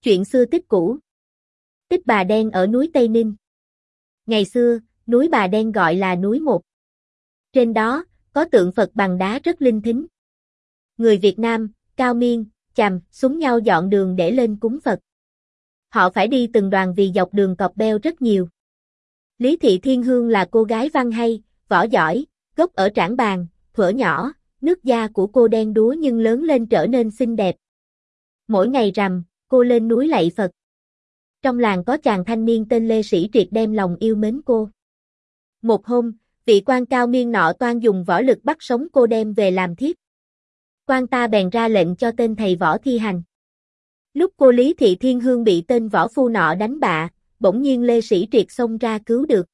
Chuyện xưa tích cũ. Tích Bà Đen ở núi Tây Ninh. Ngày xưa, núi Bà Đen gọi là núi Một. Trên đó, có tượng Phật bằng đá rất linh thính. Người Việt Nam, Cao Miên, Chàm, xúm nhau dọn đường để lên cúng Phật. Họ phải đi từng đoàn vì dọc đường cọp beo rất nhiều. Lý Thị Thiên Hương là cô gái văn hay, võ giỏi, gốc ở Trảng Bàng, thuở nhỏ, nước da của cô đen đúa nhưng lớn lên trở nên xinh đẹp. Mỗi ngày rằm, cô lên núi lạy Phật. Trong làng có chàng thanh niên tên Lê Sĩ Triệt đem lòng yêu mến cô. Một hôm, vị quan Cao Miên nọ toan dùng võ lực bắt sống cô đem về làm thiếp. Quan ta bèn ra lệnh cho tên thầy võ thi hành. Lúc cô Lý Thị Thiên Hương bị tên võ phu nọ đánh bại, bỗng nhiên Lê Sĩ Triệt xông ra cứu được.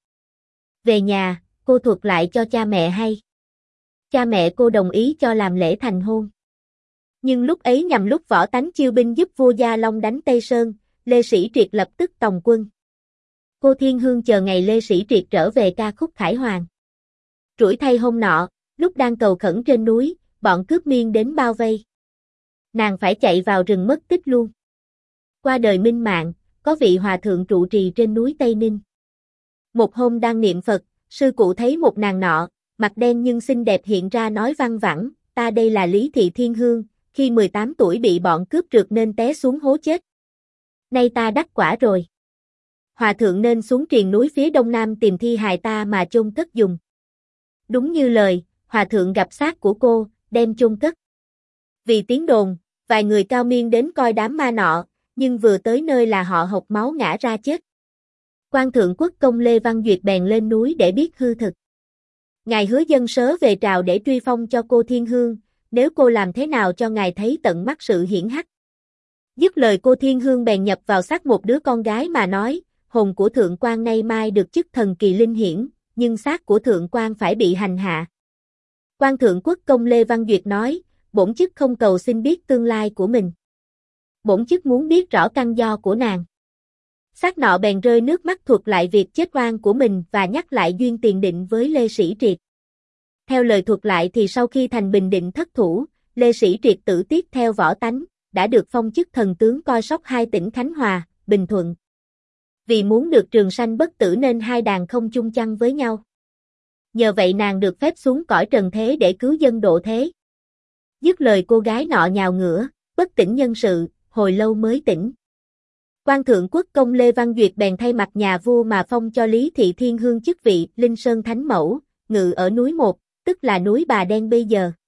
Về nhà, cô thuật lại cho cha mẹ hay. Cha mẹ cô đồng ý cho làm lễ thành hôn. Nhưng lúc ấy nhằm lúc Võ Tánh chiêu binh giúp vua Gia Long đánh Tây Sơn, Lê Sĩ Triệt lập tức tòng quân. Cô Thiên Hương chờ ngày Lê Sĩ Triệt trở về ca khúc khải hoàn. Rủi thay hôm nọ, lúc đang cầu khẩn trên núi, bọn cướp miên đến bao vây. Nàng phải chạy vào rừng mất tích luôn. Qua đời minh mạng, có vị hòa thượng trụ trì trên núi Tây Ninh. Một hôm đang niệm Phật, sư cụ thấy một nàng nọ, mặt đen nhưng xinh đẹp hiện ra nói văng vẳng, ta đây là Lý Thị Thiên Hương, khi 18 tuổi bị bọn cướp trượt nên té xuống hố chết. Nay ta đắc quả rồi. Hòa thượng nên xuống triền núi phía đông nam tìm thi hài ta mà chôn cất dùng. Đúng như lời, hòa thượng gặp xác của cô, đem chôn cất. Vì tiếng đồn, vài người Cao Miên đến coi đám ma nọ, nhưng vừa tới nơi là họ hộc máu ngã ra chết. Quan thượng quốc công Lê Văn Duyệt bèn lên núi để biết hư thực. Ngài hứa dân sớ về trào để truy phong cho cô Thiên Hương, nếu cô làm thế nào cho ngài thấy tận mắt sự hiển hách. Dứt lời cô Thiên Hương bèn nhập vào xác một đứa con gái mà nói, hồn của thượng quan nay mai được chức thần kỳ linh hiển, nhưng xác của thượng quan phải bị hành hạ. Quan thượng quốc công Lê Văn Duyệt nói, bổn chức không cầu xin biết tương lai của mình. Bổn chức muốn biết rõ căn do của nàng. Xác nọ bèn rơi nước mắt thuật lại việc chết oan của mình và nhắc lại duyên tiền định với Lê Sĩ Triệt. Theo lời thuật lại thì sau khi thành Bình Định thất thủ, Lê Sĩ Triệt tử tiết theo Võ Tánh, đã được phong chức thần tướng coi sóc hai tỉnh Khánh Hòa, Bình Thuận. Vì muốn được trường sanh bất tử nên hai đàn không chung chăn với nhau. Nhờ vậy nàng được phép xuống cõi trần thế để cứu dân độ thế. Dứt lời cô gái nọ nhào ngửa, bất tỉnh nhân sự, hồi lâu mới tỉnh. Quan thượng quốc công Lê Văn Duyệt bèn thay mặt nhà vua mà phong cho Lý Thị Thiên Hương chức vị Linh Sơn Thánh Mẫu, ngự ở núi Một, tức là núi Bà Đen bây giờ.